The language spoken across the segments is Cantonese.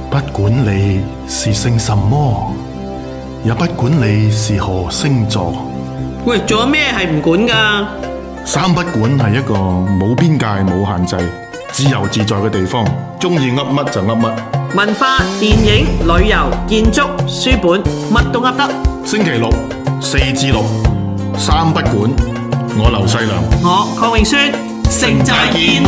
不管你是姓什麼，也不管你是何星座。 喂，仲有咩係唔管㗎？ 三不管係一個冇邊界、冇限制、自由自在嘅地方，中意噏乜就噏乜。 文化、電影、旅遊、建築、書本，乜都噏得。 星期六4至6，三不管。我劉細良， 我鄺永宣，成寨見。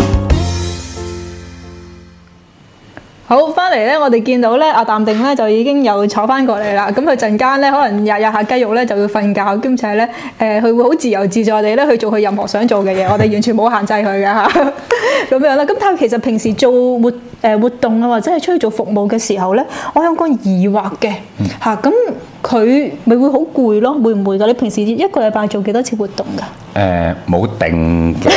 好，翻嚟咧，我哋見到咧，阿淡定咧就已經又坐翻過嚟啦。咁佢陣間咧，可能日下雞肉咧就要瞓覺，兼且咧，佢會好自由自在地咧去做佢任何想做嘅嘢。我哋完全冇限制佢嘅嚇，咁樣啦。咁但係其實平時做活動啊，或者係出去做服務嘅時候咧，我有個疑惑嘅嚇。咁佢咪會好攰咯？會唔會㗎？你平時一個禮拜做幾多次活動㗎？ 冇定嘅。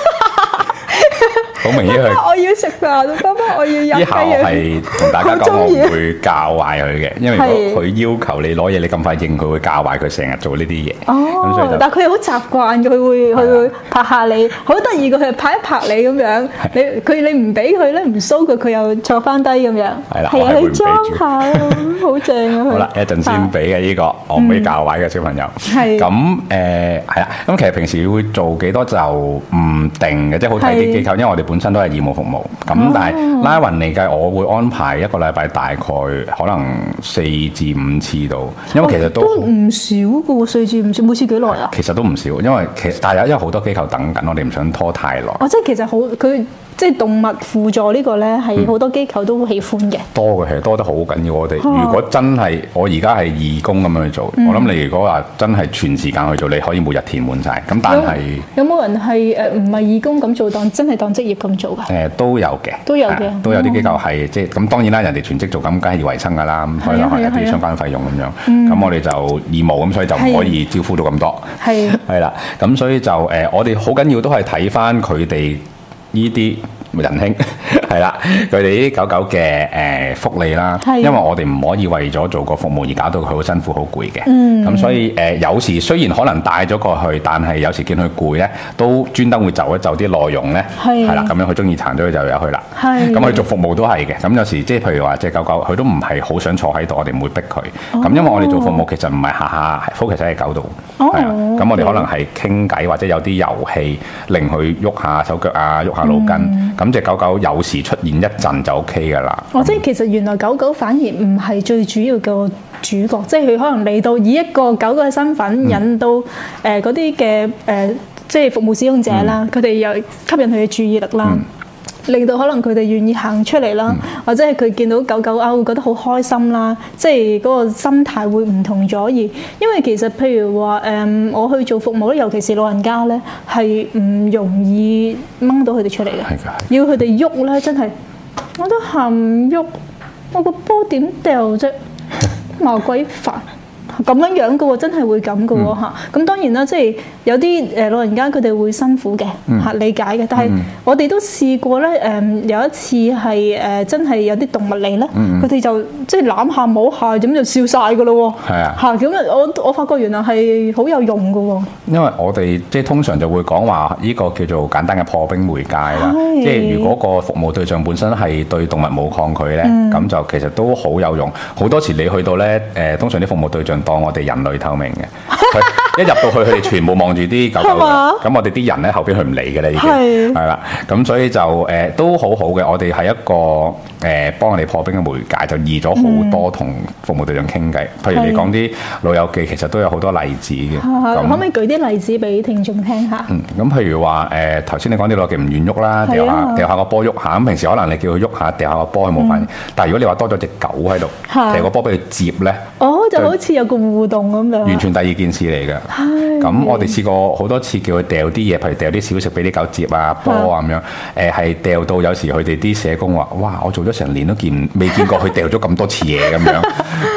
好明顯佢， 我要食飯，爸爸我要飲雞。 呢下我係同大家講，我唔會教壞佢嘅，因為如果佢要求你攞嘢，你咁快應，佢會教壞佢成日做呢啲嘢。 哦，但係佢又好習慣嘅，佢會拍下你，好得意嘅，佢係拍一拍你咁樣。你唔俾佢咧，唔騷佢，佢又坐翻低咁樣。 係啦， 係啊，你裝下，好正啊！ 好啦，一陣先俾嘅呢個，我唔俾教壞嘅小朋友。係咁係啦。咁其實平時會做幾多就唔定嘅，即係好睇啲機構，因為我哋本身都係義務服務，咁但係拉勻嚟計，我會安排一個禮拜大概可能4至5次到，因為其實都唔少嘅喎，4至5次，每次幾耐啊？ 其實都唔少，因為但係因為好多機構等緊，我哋唔想拖太耐。 即係其實好佢。即係動物輔助呢個咧，係好多機構都喜歡嘅。 多嘅，其實多得好緊要。我哋如果真係我而家係義工咁樣去做，我諗你如果話真係全時間去做，你可以每日填滿晒。咁但係有冇人係唔係義工咁做，真係當職業咁做㗎？ 都有嘅， 都有嘅， 都有啲機構係即係咁。當然啦，人哋全職做咁，梗係要維生㗎啦。咁可能係一啲相關費用咁樣。咁我哋就義務咁，所以就唔可以招呼到咁多。係啦，咁所以就我哋好緊要都係睇翻佢哋呢啲仁兄係啦，佢哋呢啲狗狗嘅福利啦，因為我哋唔可以為咗做個服務而搞到佢好辛苦好攰嘅。咁所以有時雖然可能帶咗過去，但係有時見佢攰咧，都專登會就一就啲內容咧，係啦，咁樣佢中意殘咗佢就有去啦。咁佢做服務都係嘅。咁有時即係譬如話隻狗狗佢都唔係好想坐喺度，我哋唔會逼佢。咁因為我哋做服務其實唔係下下 focus 喺隻狗度，係啊。咁我哋可能係傾偈或者有啲遊戲令佢喐下手腳啊，喐下腦筋。咁隻狗狗有時出現一陣就 OK 㗎啦。 即係其實原來狗狗反而唔係最主要嘅主角，即係佢可能嚟到以一個狗狗嘅身份引到嗰啲嘅即係服務使用者啦，佢哋又吸引佢嘅注意力啦。令到可能佢哋願意行出嚟啦，或者係佢見到狗狗啊，會覺得好開心啦，即係嗰個心態會唔同咗。而因為其實譬如話我去做服務咧，尤其是老人家咧，係唔容易掹到佢哋出嚟嘅，要佢哋喐咧，真係我都行唔喐，我個波點掉啫，麻鬼煩。咁樣嘅喎，真係會咁嘅喎嚇。咁當然啦，即係有啲老人家佢哋會辛苦嘅嚇，理解嘅。但係我哋都試過咧，有一次係真係有啲動物嚟咧，佢哋就即係攬下摸下咁就笑晒嘅咯喎。係啊，嚇咁我發覺原來係好有用嘅喎。因為我哋即係通常就會講話呢個叫做簡單嘅破冰媒介啦。即係如果個服務對象本身係對動物冇抗拒咧，咁就其實都好有用。好多時你去到咧通常啲服務對象當我哋人類透明嘅，一入到去佢哋全部望住啲狗狗嘅，咁我哋啲人咧後邊佢唔理嘅咧已經係啦，咁所以就都好好嘅。我哋係一個幫我哋破冰嘅媒介，就易咗好多同服務對象傾偈。譬如你講啲老友記，其實都有好多例子嘅。可唔可以舉啲例子俾聽眾聽下？咁譬如話頭先你講啲老友記唔願喐啦，掉下個波喐下。咁平時可能你叫佢喐下，掉下個波佢冇反應。但係如果你話多咗隻狗喺度，掉個波俾佢接咧，就好似有個互動咁樣。完全第二件事嚟嘅。咁我哋試過好多次叫佢掉啲嘢，譬如掉啲小食俾啲狗接啊、波啊咁樣。係掉到有時佢哋啲社工話：哇！我做咗成年都未見過佢掉咗咁多次嘢咁樣。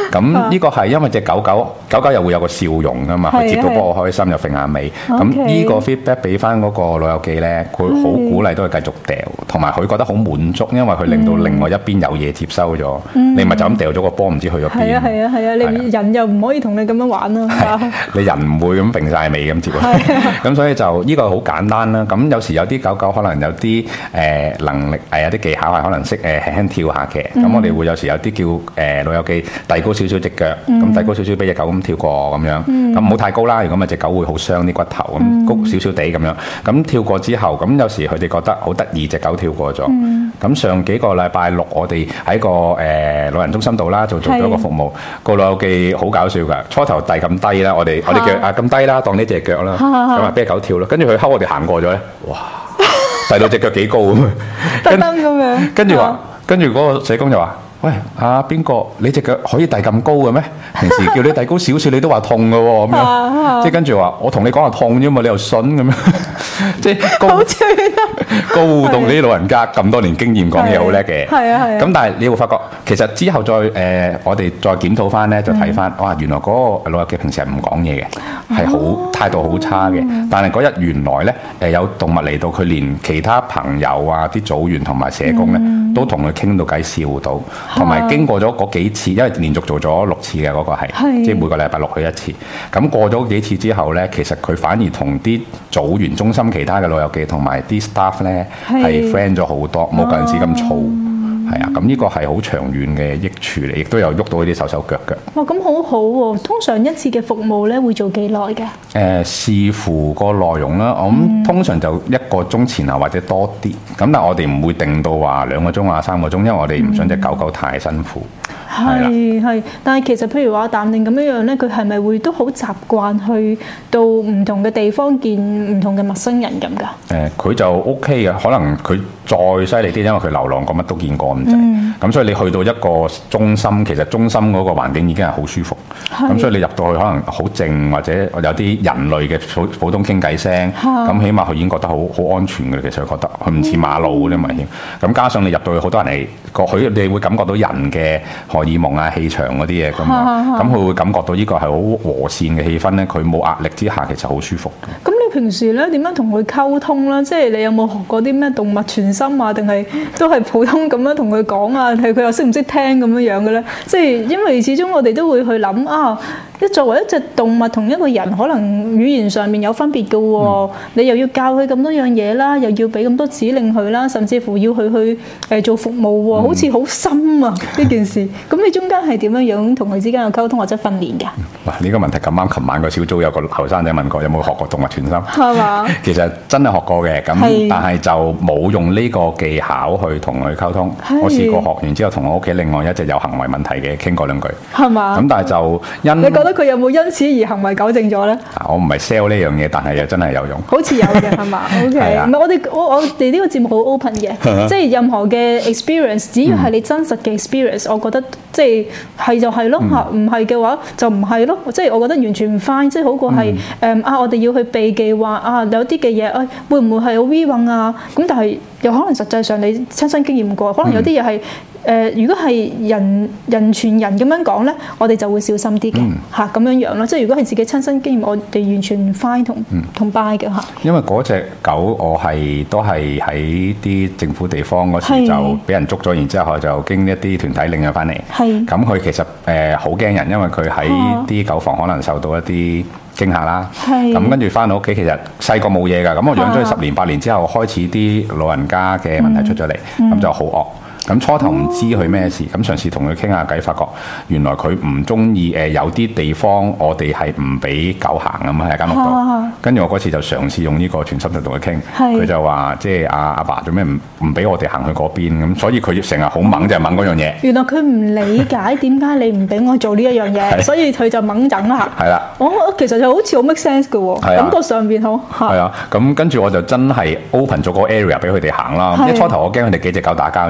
咁呢個係因為隻狗狗又會有個笑容㗎嘛，佢接到波開心又揈下尾。咁呢個 feedback 俾翻嗰個老友記咧，佢好鼓勵都係繼續掉，同埋佢覺得好滿足，因為佢令到另外一邊有嘢接收咗。你咪就咁掉咗個波，唔知去咗邊。 係啊，你人又唔可以同你咁樣玩啊。 你人唔會咁揈晒尾咁接。咁所以就呢個好簡單啦。咁有時有啲狗狗可能有啲能力有啲技巧係可能識輕輕跳下嘅。咁我哋會有時有啲叫老友記遞高少少隻腳，咁遞高少少俾隻狗咁跳過咁樣。咁唔好太高啦，如果咪隻狗會好傷啲骨頭咁，高少少地咁樣。咁跳過之後，咁有時佢哋覺得好得意，隻狗跳過咗。咁上幾個禮拜六，我哋喺個老人中心度啦，做咗一個服務。個老友記好搞笑㗎，初頭遞咁低啦，我哋叫咁低啦，當呢隻腳啦，咁啊俾隻狗跳咯。跟住佢睺我哋行過咗咧，哇！遞到隻腳幾高咁啊！ 特登咁樣。 跟住嗰個社工就話：喂，邊個？你隻腳可以遞咁高嘅咩？平時叫你遞高少少，你都話痛嘅喎，咁樣。即係跟住話，我同你講話痛啫嘛，你又信咁樣。即係高互動，啲老人家咁多年經驗講嘢好叻嘅。係啊。咁但係你會發覺，其實之後再我哋再檢討翻咧，就睇翻，哇！原來嗰個老友記平時係唔講嘢嘅，係好態度好差嘅。但係嗰日原來咧有動物嚟到，佢連其他朋友啊、啲組員同埋社工咧，都同佢傾到偈笑到。同埋經過咗嗰幾次，因為連續做咗6次嘅嗰個係，即係每個禮拜6去一次。咁過咗幾次之後咧，其實佢反而同啲組員中心其他嘅老友記同埋啲 staff 咧係 friend 咗好多，冇嗰陣時咁嘈。係啊，咁呢個係好長遠嘅益處嚟，亦都有喐到呢啲手手腳腳。 哇，咁好好喎！通常一次嘅服務咧會做幾耐㗎？ 視乎個內容啦，我諗通常就1個鐘前後或者多啲。咁但係我哋唔會定到話2個鐘啊3個鐘，因為我哋唔想隻狗狗太辛苦。 係，但係其實譬如話淡定咁樣咧，佢係咪會都好習慣去到唔同嘅地方見唔同嘅陌生人咁㗎？ 佢就 OK 嘅，可能佢再犀利啲，因為佢流浪過乜都見過咁滯。咁所以你去到一個中心，其實中心嗰個環境已經係好舒服。咁所以你入到去可能好靜，或者有啲人類嘅普通傾偈聲，咁起碼佢已經覺得好安全嘅。其實佢覺得佢唔似馬路嗰啲危險。咁加上你入到去好多人嚟，你會感覺到人嘅荷爾蒙啊、氣場嗰啲嘢咁啊，咁佢會感覺到呢個係好和善嘅氣氛咧。佢冇壓力之下，其實好舒服。 咁你平時咧點樣同佢溝通啦？即係你有冇學過啲咩動物傳心啊？定係都係普通咁樣同佢講啊？係佢又識唔識聽咁樣嘅咧？即係因為始終我哋都會去諗啊，作為一隻動物同一個人，可能語言上面有分別嘅喎。你又要教佢咁多樣嘢啦，又要俾咁多指令佢啦，甚至乎要佢去做服務喎，好似好深啊呢件事。咁你中間係點樣同佢之間嘅溝通或者訓練㗎？ 哇！呢個問題咁啱，琴晚個小組有個後生仔問過，有冇學過動物傳心？ 係嘛？ 其實真係學過嘅，咁但係就冇用呢個技巧去同佢溝通。我試過學完之後，同我屋企另外一隻有行為問題嘅傾過2句。係嘛？咁但係就你覺得佢有冇因此而行為糾正咗咧？ 我唔係 sell 呢樣嘢，但係又真係有用。 好似有嘅係嘛？OK，唔係我哋呢個節目好 open 嘅，即係任何嘅 experience，只要係你真實嘅 experience，我覺得即係就係咯嚇，唔係嘅話就唔係咯。即係我覺得完全唔 fine，即係好過係我哋要去避忌話有啲嘅嘢會唔會係好 we 運啊？咁但係又可能實際上你親身經驗過，可能有啲嘢係。如果係人傳人咁樣講咧，我哋就會小心啲嘅嚇咁樣咯。即係如果係自己親身經驗，我哋完全 fine 同 buy 嘅嚇。 因為嗰隻狗我都係喺啲政府地方嗰時就俾人捉咗，然之後就經一啲團體領咗翻嚟。係咁佢其實好驚人，因為佢喺啲狗房可能受到一啲驚嚇啦。係咁跟住翻到屋企，其實細個冇嘢㗎。咁我養咗佢10年8年之後，開始啲老人家嘅問題出咗嚟，咁就好惡。咁初頭唔知佢咩事，咁嘗試同佢傾下偈，發覺原來佢唔中意有啲地方我哋係唔俾狗行咁喺間屋度。跟住我嗰次就嘗試用呢個傳心術同佢傾，佢就話即係阿爸做咩唔俾我哋行去嗰邊咁，所以佢成日好猛就係猛嗰樣嘢。 原來佢唔理解點解你唔俾我做呢一樣嘢，所以佢就猛整啦。係啦，我其實就好似好 make sense 嘅喎，感覺上邊好。係啊， 咁跟住我就真係 open 咗個 area 俾佢哋行啦。一初頭我驚佢哋幾隻狗打交啫嘛。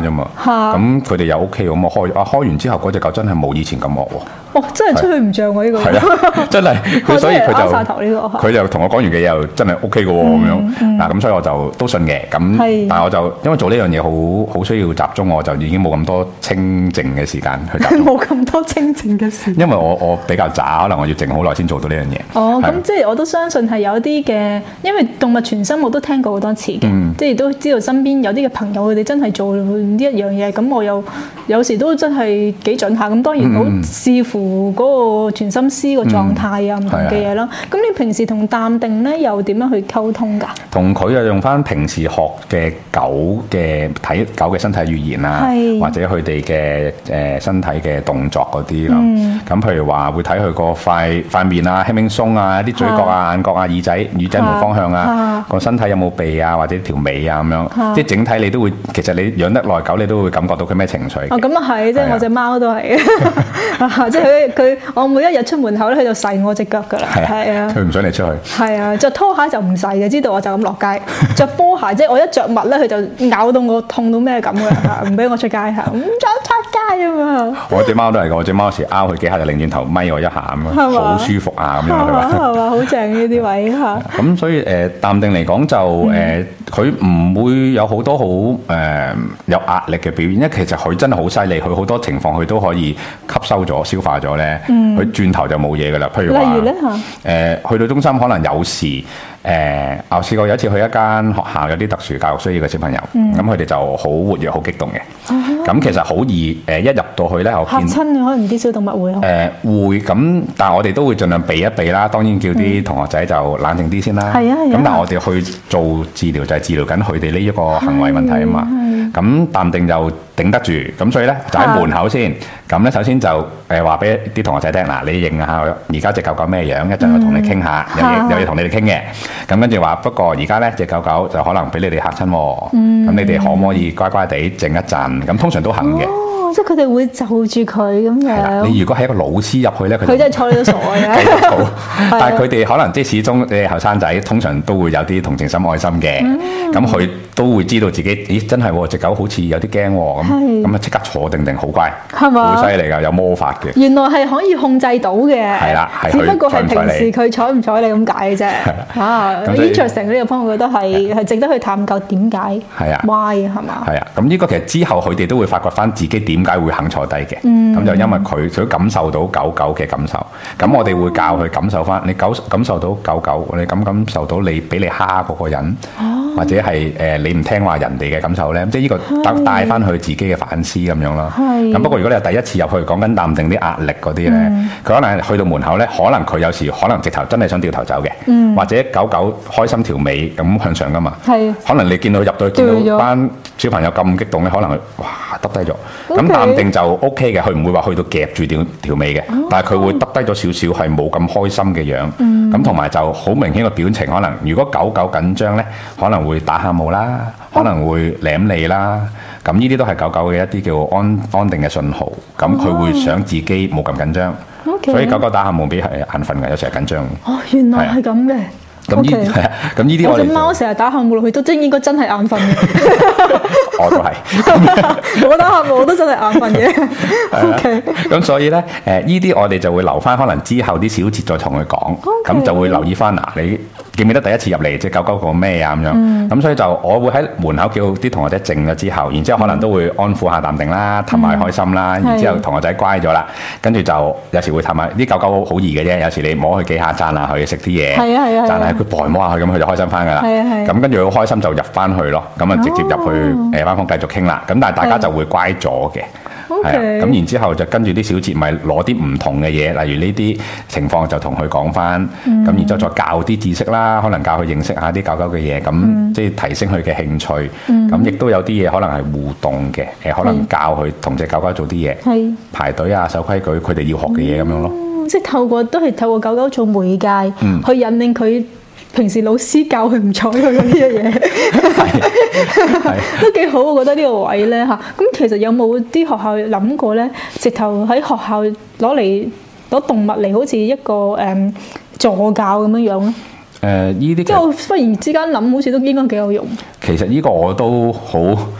咁佢哋又 OK 咁開完之後嗰隻狗真係冇以前咁惡喎。 哦，真係出去唔像喎呢個。 係啊，真係，所以佢就同我講完嘅嘢又真係 OK 嘅喎咁樣。嗱咁所以我就都信嘅。咁但係我就因為做呢樣嘢好需要集中，我就已經冇咁多清靜嘅時間去集中。 冇咁多清靜嘅時間。 因為我比較渣，可能我要靜好耐先做到呢樣嘢。 哦，咁即係我都相信係有啲嘅，因為動物傳心我都聽過好多次嘅，即係都知道身邊有啲嘅朋友佢哋真係做呢一樣嘢，咁我有時都真係幾準下。咁當然好視乎嗰個傳心師個狀態啊，唔同嘅嘢啦。咁你平時同淡定咧又點樣去溝通㗎？同佢啊用翻平時學嘅狗嘅睇狗嘅身體語言啊，或者佢哋嘅身體嘅動作嗰啲啦。咁譬如話會睇佢個塊面啊，輕輕鬆啊，啲嘴角啊、眼角啊、耳仔無方向啊，個身體有冇鼻啊，或者條尾啊咁樣，即係整體你都會，其實你養得耐狗，你都會感覺到佢咩情緒。哦，咁啊係，即係我隻貓都係，即係佢我每一日出門口咧，佢就噬我隻腳㗎啦。係啊，佢唔想你出去。係啊，着拖鞋就唔噬嘅，知道我就咁落街。着波鞋即係我一着襪咧，佢就咬到我痛到咩咁㗎，唔俾我出街嚇，唔想出街啊嘛。我隻貓都係㗎，我隻貓有時拗佢幾下就擰轉頭咪我一下咁樣，好舒服啊咁樣佢話。係嘛，好正呢啲位嚇。咁所以淡定嚟講就佢唔會有好多好有壓力嘅表現，因為其實佢真係好犀利，佢好多情況佢都可以吸收咗、消化咗咧。佢轉頭就冇嘢㗎啦。譬如話，例如咧去到中心可能有時我試過有一次去一間學校有啲特殊教育需要嘅小朋友，咁佢哋就好活躍、好激動嘅。咁其實好易一入到去咧，我見嚇親嘅可能啲小動物會會咁，但係我哋都會盡量避一避啦。當然叫啲同學仔就冷靜啲先啦。咁但係我哋去做治療就係治療緊佢哋呢一個行為問題啊嘛。咁淡定就頂得住，咁所以咧就喺門口先。咁咧首先就話俾啲同學仔聽，嗱你認下而家隻狗狗咩樣，一陣我同你傾下，有嘢同你哋傾嘅。咁跟住話，不過而家咧隻狗狗就可能俾你哋嚇親喎。咁你哋可唔可以乖乖地靜一陣？咁通常都肯嘅。即係佢哋會就住佢咁樣。你如果係一個老師入去咧，佢真係睬你都傻嘅。繼續嘈，但係佢哋可能即係始終你後生仔，通常都會有啲同情心、愛心嘅。咁佢都會知道自己，咦真係喎，隻狗好似有啲驚喎。咁啊即刻坐定定，好乖，係嘛？好犀利㗎，有魔法嘅。原來係可以控制到嘅。係啦，係只不過係平時佢睬唔睬你咁解嘅啫。interesting 呢個 point 我覺得係值得去探究點解。係啊。Why 係嘛？係啊。咁呢個其實之後佢哋都會發掘翻自己點解會肯坐低嘅。咁就因為佢想感受到狗狗嘅感受。咁我哋會教佢感受翻，你感受到狗狗，你感受到你俾你蝦嗰個人，或者係你唔聽話人哋嘅感受咧，即係呢個帶翻去自己嘅反思咁樣咯。咁不過如果你係第一次入去講緊淡定啲壓力嗰啲咧，佢可能去到門口咧，可能佢有時可能直頭真係想掉頭走嘅，或者狗狗開心條尾咁向上噶嘛。可能你見到入到去見到班小朋友咁激動咧，可能佢哇耷低咗。咁淡定就 OK 嘅，佢唔會話去到夾住條尾嘅，但係佢會耷低咗少少，係冇咁開心嘅樣。咁同埋就好明顯嘅表情，可能如果狗狗緊張咧，可能會打下毛啦，可能會舐你啦。咁呢啲都係狗狗嘅一啲叫安定嘅信號。咁佢會想自己冇咁緊張。所以狗狗打下毛俾係眼瞓嘅，有時係緊張。哦，原來係咁嘅。咁呢啲係啊，咁呢啲我隻貓成日打下毛落去都應該真係眼瞓嘅。我都係，我打下毛我都真係眼瞓嘅。OK。咁所以咧，呢啲我哋就會留翻，可能之後啲小節再同佢講。咁就會留意翻嗱，你記唔記得第一次入嚟隻狗狗講咩啊咁樣？咁所以就我會喺門口叫啲同學仔靜咗之後，然之後可能都會安撫下淡定啦，氹埋開心啦。然之後同學仔乖咗啦，跟住就有時會氹埋啲狗狗好易嘅啫。有時你摸佢幾下，讚下佢食啲嘢，讚下佢代摸下佢，咁佢就開心翻噶啦。咁跟住佢好開心就入翻去咯。咁啊直接入去翻房繼續傾啦。咁但係大家就會乖咗嘅。係啊，咁然之後就跟住啲小節，咪攞啲唔同嘅嘢，例如呢啲情況就同佢講翻，咁然之後再教啲知識啦，可能教佢認識下啲狗狗嘅嘢，咁即係提升佢嘅興趣。咁亦都有啲嘢可能係互動嘅，可能教佢同隻狗狗做啲嘢，排隊啊、守規矩，佢哋要學嘅嘢咁樣咯。即係透過狗狗做媒介，去引領佢。平時老師教佢唔睬佢嗰啲嘅嘢，都幾好。我覺得呢個位咧嚇。咁其實有冇啲學校諗過咧，直頭喺學校攞動物嚟，好似一個助教咁樣樣咧？呢啲即係我忽然之間諗，好似都應該幾有用。其實呢個我都好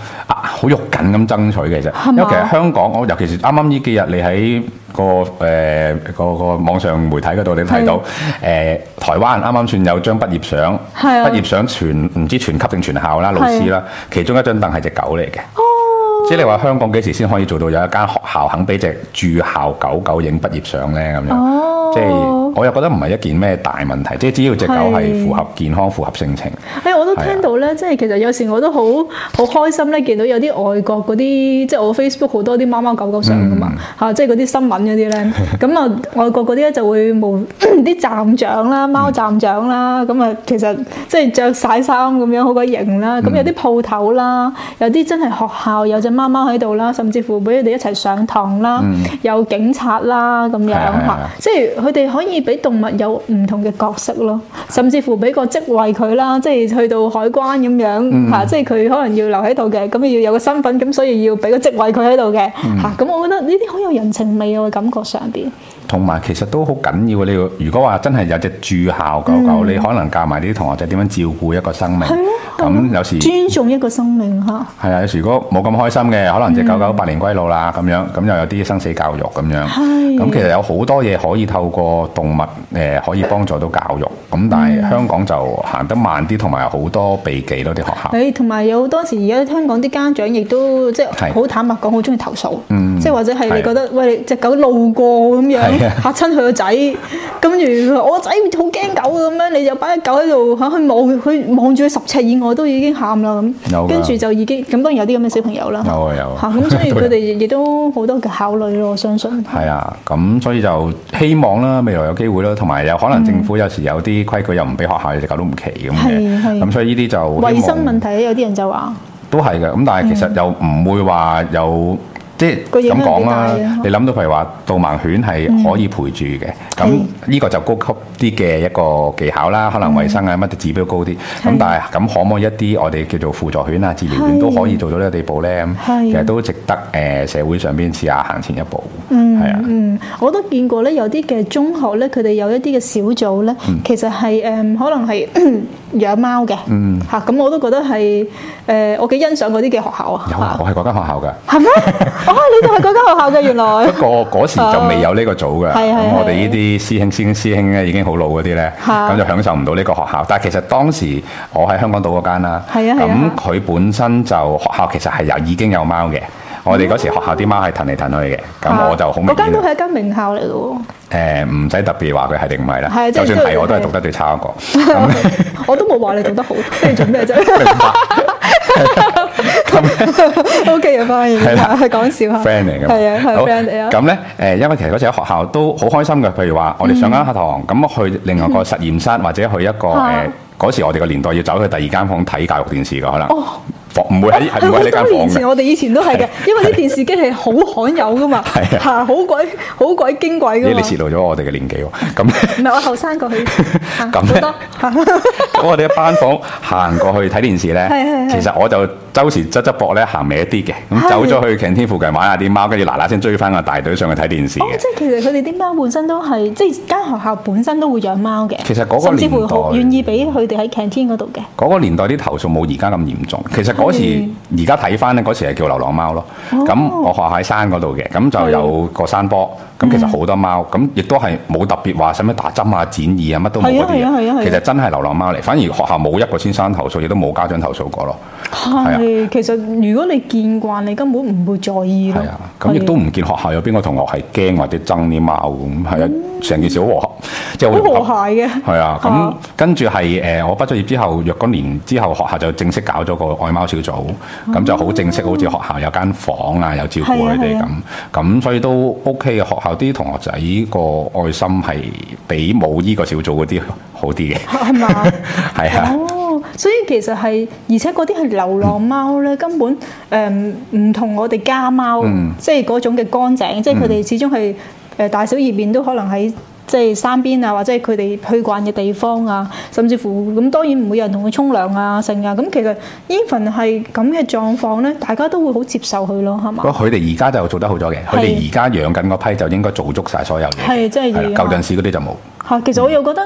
好肉緊咁爭取嘅啫。因為其實香港，尤其是啱啱呢幾日，你喺個網上媒體嗰度，你睇到台灣啱啱算有張畢業相，畢業相唔知全級定全校啦，老師啦，其中一張凳係隻狗嚟嘅。即係你話香港幾時先可以做到有一間學校肯俾隻駐校狗影畢業相咧咁樣？即係我又覺得唔係一件咩大問題，即係只要隻狗係符合健康、符合性情。 我都聽到咧，即係其實有時我都好開心咧，見到有啲外國嗰啲，即係我 Facebook 好多啲貓貓狗狗相噶嘛嚇，即係嗰啲新聞嗰啲咧。咁啊，外國嗰啲咧就會啲站長啦、貓站長啦，咁啊其實即係着晒衫咁樣好鬼型啦。咁有啲鋪頭啦，有啲真係學校有隻貓貓喺度啦，甚至乎俾佢哋一齊上堂啦，有警察啦咁樣嚇，即係佢哋可以俾動物有唔同嘅角色咯，甚至乎俾個職位佢啦，即係去到海關咁樣嚇，即係佢可能要留喺度嘅，咁要有個身份，咁所以要俾個職位佢喺度嘅嚇。咁我覺得呢啲好有人情味喎，感覺上邊。 同埋其實都好緊要嘅，你如果話真係有隻駐校狗狗，你可能教埋啲同學仔點樣照顧一個生命。咁有時尊重一個生命嚇。係啊，有時如果冇咁開心嘅，可能隻狗狗百年歸老啦咁樣，咁又有啲生死教育咁樣。咁其實有好多嘢可以透過動物可以幫助到教育。咁但係香港就行得慢啲，同埋好多避忌咯啲學校。 同埋有好多時而家香港啲家長亦都即係好坦白講，好中意投訴。即係或者係你覺得喂隻狗路過咁樣。嚇親佢個仔，跟住佢話我個仔好驚狗咁樣，你就擺隻狗喺度嚇，佢望住佢10尺以外都已經喊啦咁，跟住就已經咁，當然有啲咁嘅小朋友啦。有嚇，咁所以佢哋亦都好多嘅考慮咯，我相信。係啊，咁所以就希望啦，未來有機會啦，同埋有可能政府有時有啲規矩又唔俾學校隻狗都唔奇咁嘅，咁所以呢啲就衞生問題，有啲人就話都係嘅，咁但係其實又唔會話有。即係咁講啦，你諗到譬如話導盲犬係可以陪住嘅，咁呢個就高級啲嘅一個技巧啦，可能衞生啊乜指標高啲。咁但係咁可唔可以一啲我哋叫做輔助犬啊、治療犬都可以做到呢個地步咧？其實都值得社會上邊試下行前一步。係啊， 我都見過咧，有啲嘅中學咧，佢哋有一啲嘅小組咧，其實係可能係養貓嘅嚇，咁我都覺得係我幾欣賞嗰啲嘅學校啊。 有啊，我係嗰間學校㗎。 係咩？你就係嗰間學校嘅原來。 不過嗰時就未有呢個組嘅，咁我哋呢啲師兄咧已經好老嗰啲咧，咁就享受唔到呢個學校。但係其實當時我喺香港島嗰間啦，咁佢本身就學校其實係已經有貓嘅。我哋嗰時學校啲貓係騰嚟騰去嘅，咁我就好明顯。 嗰間都係一間名校嚟嘅喎。 唔使特別話佢係定唔係啦，就算係我都係讀得最差一個。 我都冇話你讀得好，即係做咩啫？OK 嘅翻譯係講笑嚇 friend 嚟嘅， 係啊，係 friend 嚟啊。 咁咧因為其實嗰時喺學校都好開心嘅，譬如話我哋上緊課堂，咁去另外個實驗室或者去一個嗰時我哋個年代要走去第二間房睇教育電視㗎，可能。唔會喺呢間房嘅。多年前我哋以前都係嘅，因為啲電視機係好罕有噶嘛，嚇好鬼矜貴噶嘛。 你泄露咗我哋嘅年紀喎，咁唔係我後生過去咁多。咁我哋一班房行過去睇電視咧，其實我就周時側膊咧行歪一啲嘅，咁走咗去 canteen 附近玩下啲貓，跟住嗱嗱聲追翻個大隊上去睇電視嘅。 即係其實佢哋啲貓本身都係，即係間學校本身都會養貓嘅。 其實嗰個年代甚至乎願意俾佢哋喺 canteen 嗰度嘅。 嗰個年代啲投訴冇而家咁嚴重，其實嗰時而家睇翻咧，嗰時係叫流浪貓咯。咁我學校喺山嗰度嘅，咁就有個山坡，咁其實好多貓，咁亦都係冇特別話使乜打針啊、剪耳啊，乜都冇嗰啲嘢。其實真係流浪貓嚟，反而學校冇一個先生投訴，亦都冇家長投訴過咯。 係，其實如果你見慣，你根本唔會在意咯。 係啊，咁亦都唔見學校有邊個同學係驚或者憎啲貓咁，係啊，成件事好和諧，即係好和諧嘅。 係啊，咁跟住係我畢咗業之後，若干年之後，學校就正式搞咗個愛貓小組，咁就好正式，好似學校有間房啊，有照顧佢哋咁，所以都 OK 嘅。學校啲同學仔個愛心係比冇依個小組嗰啲好啲嘅， 係嘛？ 係啊。 所以其實係，而且嗰啲係流浪貓咧，根本唔同我哋家貓，即係嗰種嘅乾淨，即係佢哋始終係大小二便都可能喺即係山邊啊，或者係佢哋去慣嘅地方啊，甚至乎咁當然唔會有人同佢沖涼啊、剩啊。咁其實 even 係咁嘅狀況咧，大家都會好接受佢咯，係嘛？不過佢哋而家就做得好咗嘅，佢哋而家養緊嗰批就應該做足晒所有嘢。 係，即係舊陣時嗰啲就冇。 其實我又覺得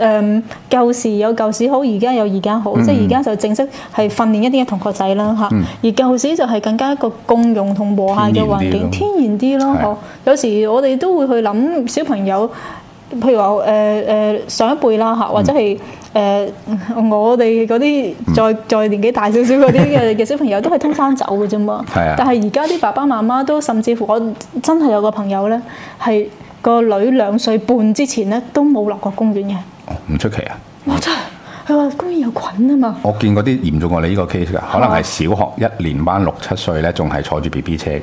舊時有舊時好，而家有而家好，即係而家就正式係訓練一啲嘅同學仔啦嚇。而舊時就係更加一個共融同和諧嘅環境，天然啲咯嗬。有時我哋都會去諗小朋友，譬如話上一輩啦嚇，或者係我哋嗰啲再年紀大少少嗰啲嘅小朋友都係通山走嘅啫嘛。但係而家啲爸爸媽媽都甚至乎，我真係有個朋友咧，係個女2歲半之前咧都冇落過公園嘅。 唔出奇啊！ 我真係佢話公園有菌啊嘛。我見嗰啲嚴重過你呢個 case 㗎，可能係小學1年班6、7歲咧，仲係坐住 BB 車嘅。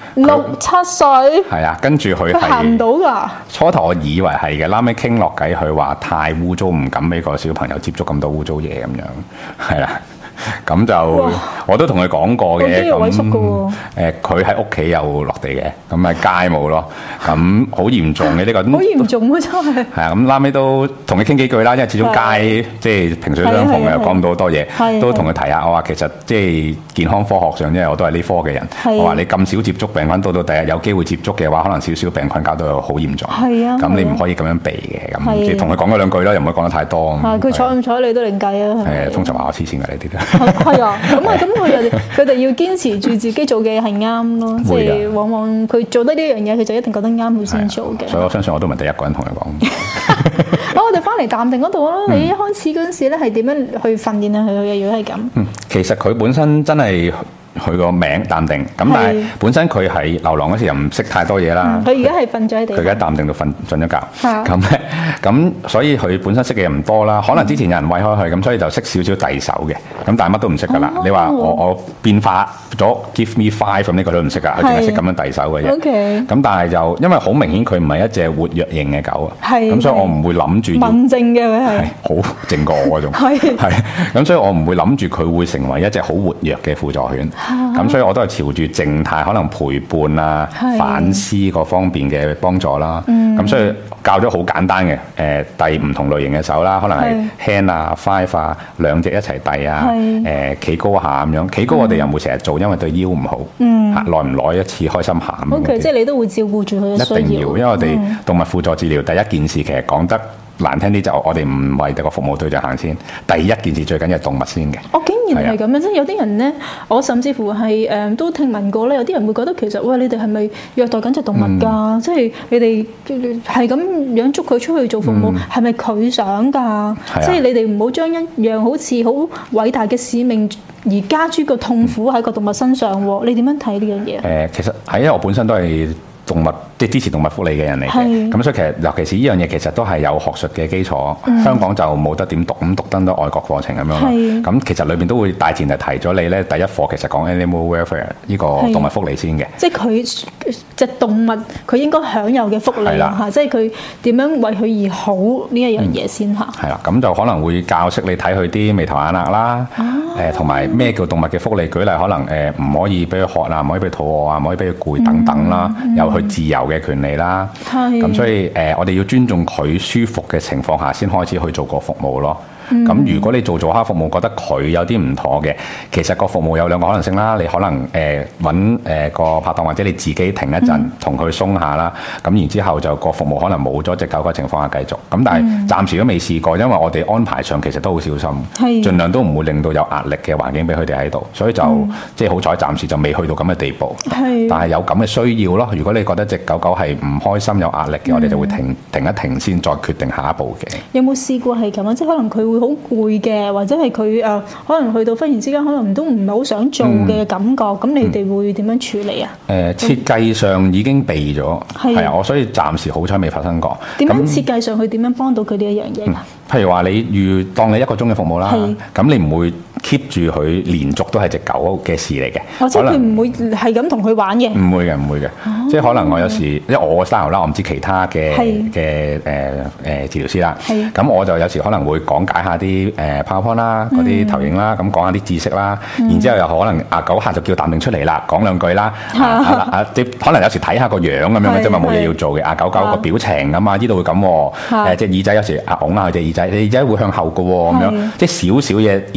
6、7歲係啊，跟住佢行唔到㗎。初頭我以為係嘅，後尾傾落偈，佢話太污糟，唔敢俾個小朋友接觸咁多污糟嘢咁樣，係啦。咁就我都同佢講過嘅，咁佢喺屋企有落地嘅，咁咪街冇咯，咁好嚴重嘅呢個， 好嚴重啊真係。 係啊，咁拉尾都同佢傾幾句啦，因為始終街即係萍水相逢，又講唔到好多嘢，都同佢提下。我話其實即係健康科學上，因為我都係呢科嘅人，我話你咁少接觸病菌，到第日有機會接觸嘅話，可能少少病菌搞到好嚴重。係啊，咁你唔可以咁樣避嘅，咁即係同佢講咗兩句啦，又唔可以講得太多。 佢睬唔睬你都另計啊。 係通常話我黐線㗎呢啲都。 係啊，咁佢哋要堅持住自己做嘅係啱咯，即係往往佢做得呢樣嘢，佢就一定覺得啱，佢先做嘅。 所以我相信我都唔係第一個人同佢講。 好，我哋翻嚟淡定嗰度啦。你一開始嗰陣時咧係點樣去訓練啊？佢嘅如果係咁， 其實佢本身真係。佢個名淡定，咁但係本身佢係流浪嗰時又唔識太多嘢啦。 佢而家係瞓咗喺地。佢而家淡定到瞓咗覺。咁所以佢本身識嘅嘢唔多啦。可能之前有人餵開佢，咁所以就識少少遞手嘅。咁但係乜都唔識㗎啦。你話我變化咗 give me 5咁呢個都唔識㗎，佢淨係識咁樣遞手嘅啫。咁但係就因為好明顯佢唔係一隻活躍型嘅狗啊。咁所以我唔會諗住。 文靜嘅佢係。 好靜過我嗰種。係。咁所以我唔會諗住佢會成為一隻好活躍嘅輔助犬。咁所以我都係朝住靜態，可能陪伴啊、反思嗰方面嘅幫助啦。咁所以教咗好簡單嘅，遞唔同類型嘅手啦，可能係 hand 啊、five 啊，兩隻一齊遞啊，企高下咁樣。企高我哋又唔會成日做，因為對腰唔好。耐唔耐一次開心下。 OK， 即係你都會照顧住佢嘅需要。 一定要，因為我哋動物輔助治療第一件事其實講得難聽啲就我哋唔為個服務對象行先，第一件事最緊要係動物先嘅。 我竟然係咁樣，即係有啲人咧，我甚至乎係都聽聞過咧，有啲人會覺得其實喂，你哋係咪虐待緊隻動物㗎？即係你哋係咁樣捉佢出去做服務，係咪佢想㗎？即係你哋唔好將一樣好似好偉大嘅使命而加諸個痛苦喺個動物身上喎。你點樣睇呢樣嘢？ 其實係因為我本身都係動物即係支持動物福利嘅人嚟嘅，咁所以其實尤其是呢樣嘢其實都係有學術嘅基礎。香港就冇得點讀，咁讀得外國課程咁樣啦。咁其實裏邊都會大前提提咗你咧，第一課其實講 animal welfare 呢個動物福利先嘅。 即係佢隻動物佢應該享有嘅福利嚇，即係佢點樣為佢而好呢一樣嘢先嚇。 係啦，咁就可能會教識你睇佢啲眉頭眼額啦，同埋咩叫動物嘅福利。舉例可能唔可以俾佢渴啊，唔可以俾佢肚餓啊，唔可以俾佢攰等等啦，有佢自由嘅權利啦，咁所以我哋要尊重佢舒服嘅情況下，先開始去做個服務咯。咁如果你做下服務，覺得佢有啲唔妥嘅，其實個服務有兩個可能性啦。你可能揾個拍檔，或者你自己停一陣，同佢鬆下啦。咁然之後就個服務可能冇咗隻狗嘅情況下繼續。咁但係暫時都未試過，因為我哋安排上其實都好小心，盡量都唔會令到有壓力嘅環境俾佢哋喺度。所以就即係好彩，暫時就未去到咁嘅地步。但係有咁嘅需要咯。如果你覺得隻狗狗係唔開心、有壓力嘅，我哋就會停一停先，再決定下一步嘅。 有冇試過係咁啊？即係可能佢會好攰嘅，或者係佢可能去到忽然之間，可能都唔係好想做嘅感覺。咁你哋會點樣處理啊？ 設計上已經備咗，係啊，我所以暫時好彩未發生過。 點樣設計上去點樣幫到佢呢一樣嘢啊？ 譬如話你當你1個鐘嘅服務啦，咁你唔會 keep 住佢連續都係隻狗嘅事嚟嘅。 即係佢唔會係咁同佢玩嘅。唔會嘅。即係可能我有時，因為我 style 啦，我唔知其他嘅治療師啦。咁我就有時可能會講解下啲PowerPoint 啦，嗰啲投影啦，咁講下啲知識啦。然之後又可能狗客就叫淡定出嚟啦，講兩句啦。可能有時睇下個樣咁樣嘅啫嘛，冇嘢要做嘅。狗狗個表情咁啊，呢度會咁。隻耳仔有時拱下佢隻耳仔，你耳仔會向後嘅喎，咁樣即係少少嘢 involve 隻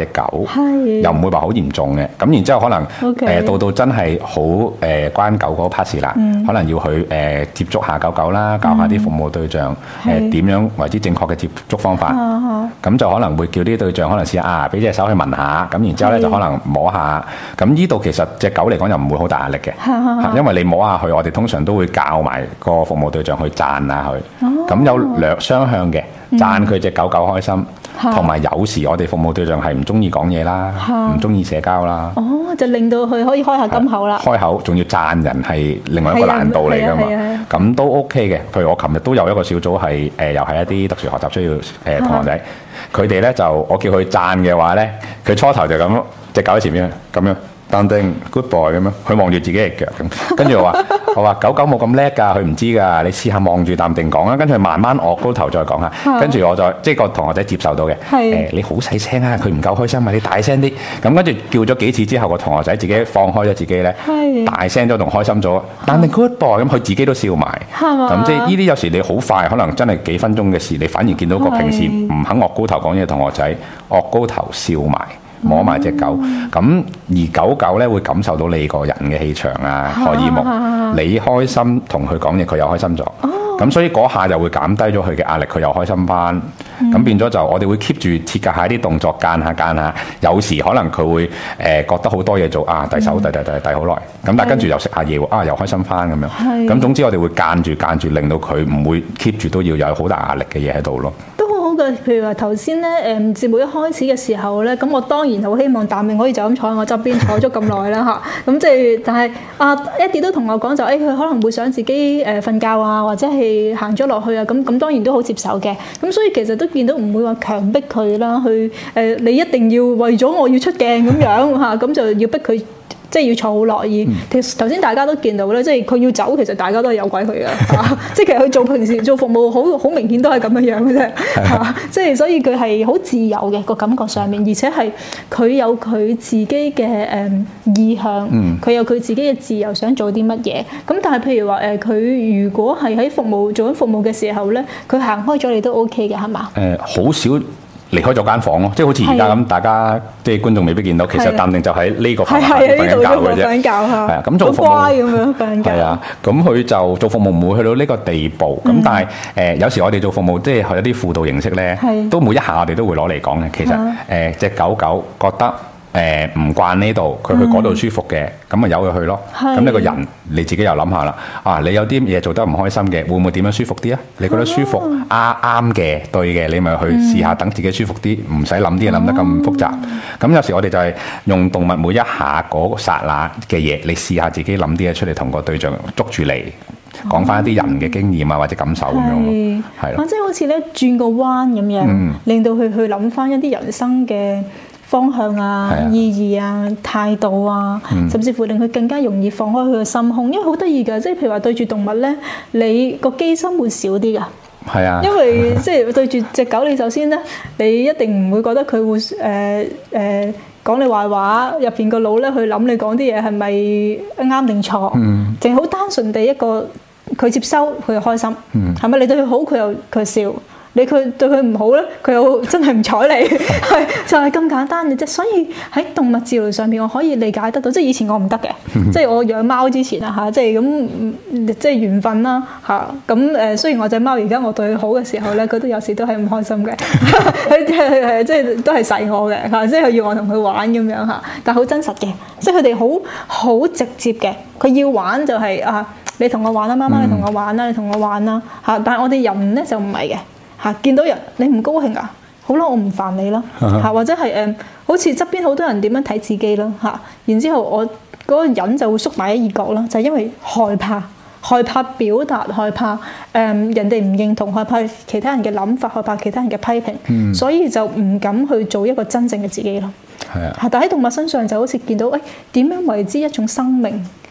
狗，又唔會話好嚴重嘅。咁然之後可能到真係好關狗嗰 part 事啦，可能要去接觸下狗狗啦，教下啲服務對象點樣為之正確嘅接觸方法。咁就可能會叫啲對象可能試下俾隻手去聞下，咁然之後咧就可能摸下。咁呢度其實隻狗嚟講又唔會好大壓力嘅，因為你摸下佢，我哋通常都會教埋個服務對象去讚下佢。咁有雙向嘅，讚佢隻狗狗開心，同埋有時我哋服務對象係唔中意講嘢啦，唔中意社交啦。 就令到佢可以開下金口啦。開口仲要讚人係另外一個難度嚟㗎嘛。咁都 OK 嘅。譬如我琴日都有一個小組係又係一啲特殊學習需要同學仔，佢哋咧就我叫佢讚嘅話咧，佢初頭就咁隻狗喺前面咁樣。淡定 good boy 咁樣，佢望住自己隻腳咁，跟住我話狗狗冇咁叻㗎，佢唔知㗎，你試下望住淡定講啦，跟住慢慢昂高頭再講下，跟住我就即係個同學仔接受到嘅，你好細聲啊，佢唔夠開心啊，你大聲啲，咁跟住叫咗幾次之後，個同學仔自己放開咗自己咧，大聲咗同開心咗，淡定 good boy 咁，佢自己都笑埋，咁即係呢啲有時你好快，可能真係幾分鐘嘅事，你反而見到個平時唔肯昂高頭講嘢嘅同學仔，昂高頭笑埋。摸埋隻狗，咁而狗狗咧會感受到你個人嘅氣場啊、荷爾蒙，你開心同佢講嘢，佢又開心咗，咁所以嗰下就會減低咗佢嘅壓力，佢又開心翻，咁變咗就我哋會 keep 住設計下啲動作，間下，有時可能佢會覺得好多嘢做啊，遞手遞好耐，咁但係跟住又食下嘢喎，又開心翻咁樣，咁總之我哋會間住，令到佢唔會 keep 住都要有好大壓力嘅嘢喺度咯。 譬如話頭先咧，節目一開始嘅時候咧，咁我當然好希望淡定可以就咁坐喺我側邊坐咗咁耐啦嚇。咁即係，但係Eddie都同我講就，佢可能會想自己瞓覺啊，或者係行咗落去啊。咁當然都好接受嘅。咁所以其實都見到唔會話強迫佢啦，去你一定要為咗我要出鏡咁樣嚇，咁就要逼佢。即係要坐好耐，其實頭先大家都見到咧，即係佢要走，其實大家都係有鬼佢嘅，即係其實佢平時做服務好明顯都係咁樣樣嘅啫，即係所以佢係好自由嘅個感覺上面，而且係佢有佢自己嘅意向，佢有佢自己嘅自由想做啲乜嘢。咁但係譬如話佢如果係喺做緊服務嘅時候咧，佢行開咗你都 OK 嘅係嘛？ 好少。離開咗間房咯，即係好似而家咁，大家即係觀眾未必見到，其實淡定就喺呢個房間瞓緊覺嘅啫。瞓緊覺係啊，咁做服務好乖咁樣瞓緊覺。係啊，咁佢就做服務唔會去到呢個地步。咁但係有時我哋做服務，即係有啲輔導形式咧，都每一下我哋都會攞嚟講嘅。其實隻狗狗覺得唔慣呢度，佢去嗰度舒服嘅，咁咪由佢去咯。咁你個人你自己又諗下啦。你有啲嘢做得唔開心嘅，會唔會點樣舒服啲啊？你覺得舒服啱嘅對嘅，你咪去試下等自己舒服啲，唔使諗啲嘢諗得咁複雜。咁有時我哋就係用動物每一下嗰剎那嘅嘢，你試下自己諗啲嘢出嚟，同個對象捉住嚟講翻一啲人嘅經驗啊或者感受咁樣咯。係咯， 即係好似咧轉個彎咁樣，令到佢去諗翻一啲人生嘅方向啊、意義啊、態度啊，甚至乎令佢更加容易放開佢嘅心胸，因為好得意㗎，即係譬如話對住動物咧，你個機心會少啲㗎。 係啊，因為即係對住隻狗，你首先咧，你一定唔會覺得佢會講你壞話，入邊個腦咧去諗你講啲嘢係咪啱定錯，淨係好單純地一個佢接收佢又開心，係咪你對佢好佢笑？你對佢唔好咧，佢又真係唔睬你，係就係咁簡單嘅啫。所以喺動物治療上面，我可以理解得到。即係以前我唔得嘅，即係我養貓之前啊嚇，即係咁，即係緣分啦嚇。咁雖然我隻貓而家我對佢好嘅時候咧，佢都有時都係唔開心嘅，佢即係都係噬我嘅嚇，即係要我同佢玩咁樣嚇。但係好真實嘅，即係佢哋好直接嘅。佢要玩就係你同我玩啦，媽媽你同我玩啦，你同我玩啦嚇。但係我哋人咧就唔係嘅。見到人你唔高興啊？好啦，我唔煩你啦。或者係好似側邊好多人點樣睇自己啦。然之後我嗰個人就會縮埋一角啦，就係因為害怕表達，害怕人哋唔認同，害怕其他人嘅諗法，害怕其他人嘅批評，所以就唔敢去做一個真正嘅自己咯。但喺動物身上就好似見到點樣為之一種生命，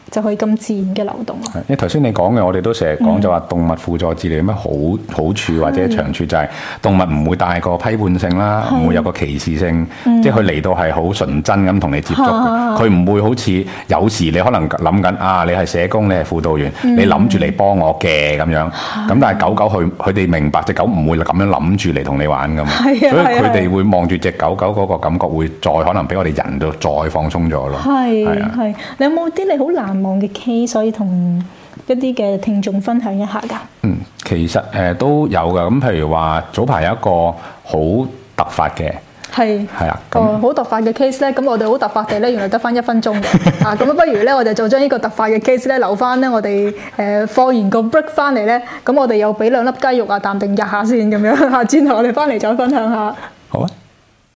就可以咁自然嘅流動咯。 因為頭先你講嘅，我哋都成日講就話動物輔助治療有咩好處或者長處，就係動物唔會帶個批判性啦，唔會有個歧視性，即係佢嚟到係好純真咁同你接觸嘅，佢唔會好似有時你可能諗緊啊，你係社工，你係輔導員，你諗住嚟幫我嘅咁樣，咁但係狗狗佢哋明白隻狗唔會咁樣諗住嚟同你玩噶嘛，所以佢哋會望住隻狗狗嗰個感覺會再可能比我哋人就再放鬆咗咯。 係啊，你有冇啲你好難忘嘅 case 可以同一啲嘅聽眾分享一下㗎？ 其實都有㗎。咁譬如話早排有一個好突發嘅。係啊， 好突發嘅 case 咧，咁我哋好突發地咧，原來得翻1分鐘嘅，咁不如咧，我哋就將呢個突發嘅 case 咧留翻咧，我哋放完個 break 翻嚟咧，咁我哋又俾2粒雞肉啊，淡定吔下先咁樣，轉頭我哋翻嚟再分享下。 好啊。